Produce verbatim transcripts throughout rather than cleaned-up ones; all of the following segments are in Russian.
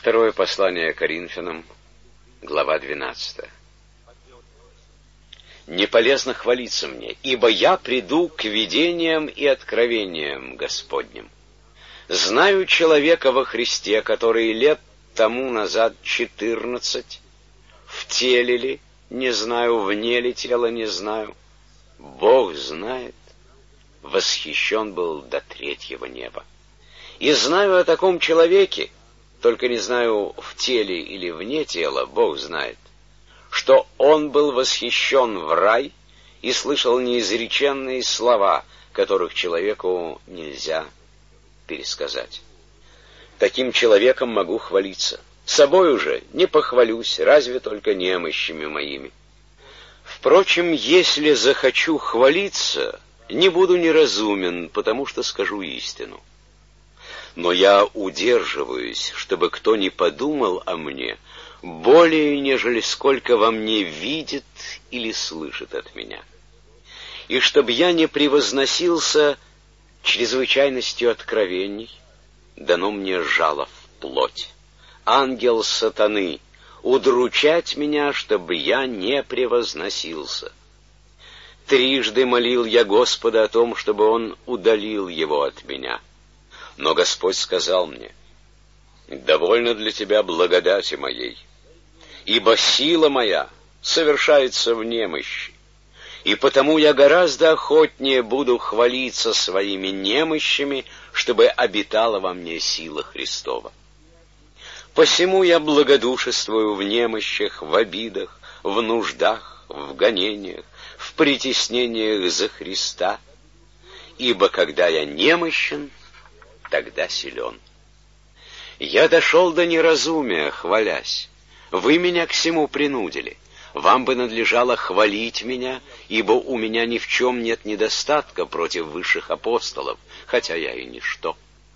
Второе послание Коринфянам, глава двенадцатая. «Не полезно хвалиться мне, ибо я приду к видениям и откровениям Господним. Знаю человека во Христе, который лет тому назад четырнадцать, в теле ли, не знаю, вне ли тела, не знаю, Бог знает, восхищен был до третьего неба. И знаю о таком человеке, только не знаю, в теле или вне тела, Бог знает, что он был восхищен в рай и слышал неизреченные слова, которых человеку нельзя пересказать. Таким человеком могу хвалиться. Собой уже не похвалюсь, разве только немощами моими. Впрочем, если захочу хвалиться, не буду неразумен, потому что скажу истину. Но я удерживаюсь, чтобы кто не подумал о мне более, нежели сколько во мне видит или слышит от меня. И чтобы я не превозносился чрезвычайностью откровений, дано мне жало в плоть, ангел сатаны, удручать меня, чтобы я не превозносился. Трижды молил я Господа о том, чтобы Он удалил его от меня. Но Господь сказал мне: «Довольно для тебя благодати моей, ибо сила моя совершается в немощи, и потому я гораздо охотнее буду хвалиться своими немощами, чтобы обитала во мне сила Христова. Посему я благодушествую в немощах, в обидах, в нуждах, в гонениях, в притеснениях за Христа, ибо когда я немощен, тогда силен. Я дошел до неразумия, хвалясь. Вы меня к сему принудили. Вам бы надлежало хвалить меня, ибо у меня ни в чем нет недостатка против высших апостолов, хотя я и ничто.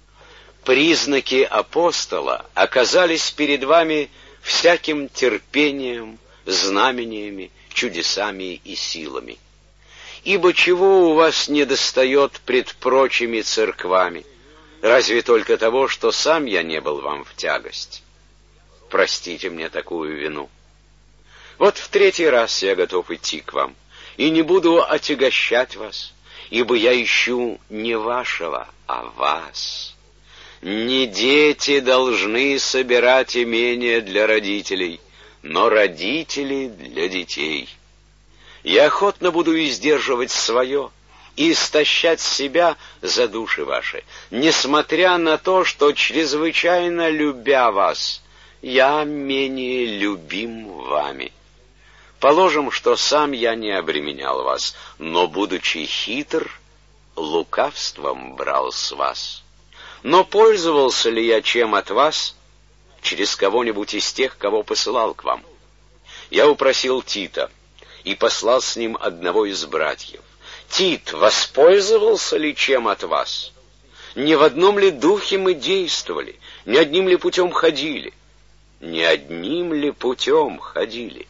Признаки апостола оказались перед вами всяким терпением, знамениями, чудесами и силами. Ибо чего у вас недостает пред прочими церквами? Разве только того, что сам я не был вам в тягость? Простите мне такую вину. Вот в третий раз я готов идти к вам, и не буду отягощать вас, ибо я ищу не вашего, а вас. Не дети должны собирать имения для родителей, но родители для детей. Я охотно буду издерживать свое и истощать себя за души ваши, несмотря на то, что, чрезвычайно любя вас, я менее любим вами. Положим, что сам я не обременял вас, но, будучи хитр, лукавством брал с вас. Но пользовался ли я чем от вас через кого-нибудь из тех, кого посылал к вам? Я упросил Тита и послал с ним одного из братьев. Тит воспользовался ли чем от вас? Не в одном ли духе мы действовали? Не одним ли путем ходили? Не одним ли путем ходили?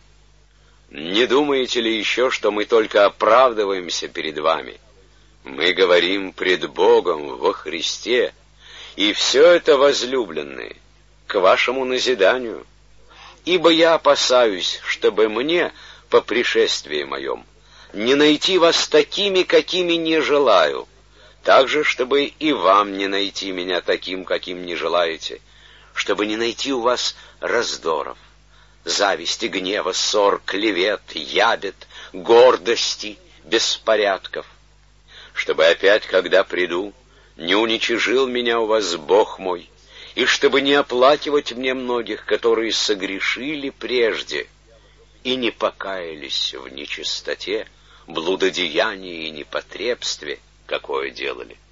Не думаете ли еще, что мы только оправдываемся перед вами? Мы говорим пред Богом во Христе, и все это, возлюбленные, к вашему назиданию. Ибо я опасаюсь, чтобы мне, по пришествии моем, не найти вас такими, какими не желаю, так же, чтобы и вам не найти меня таким, каким не желаете, чтобы не найти у вас раздоров, зависти, гнева, ссор, клевет, ябед, гордости, беспорядков, чтобы опять, когда приду, не уничижил меня у вас Бог мой, и чтобы не оплакивать мне многих, которые согрешили прежде и не покаялись в нечистоте, блудодеянии и непотребстве, какое делали.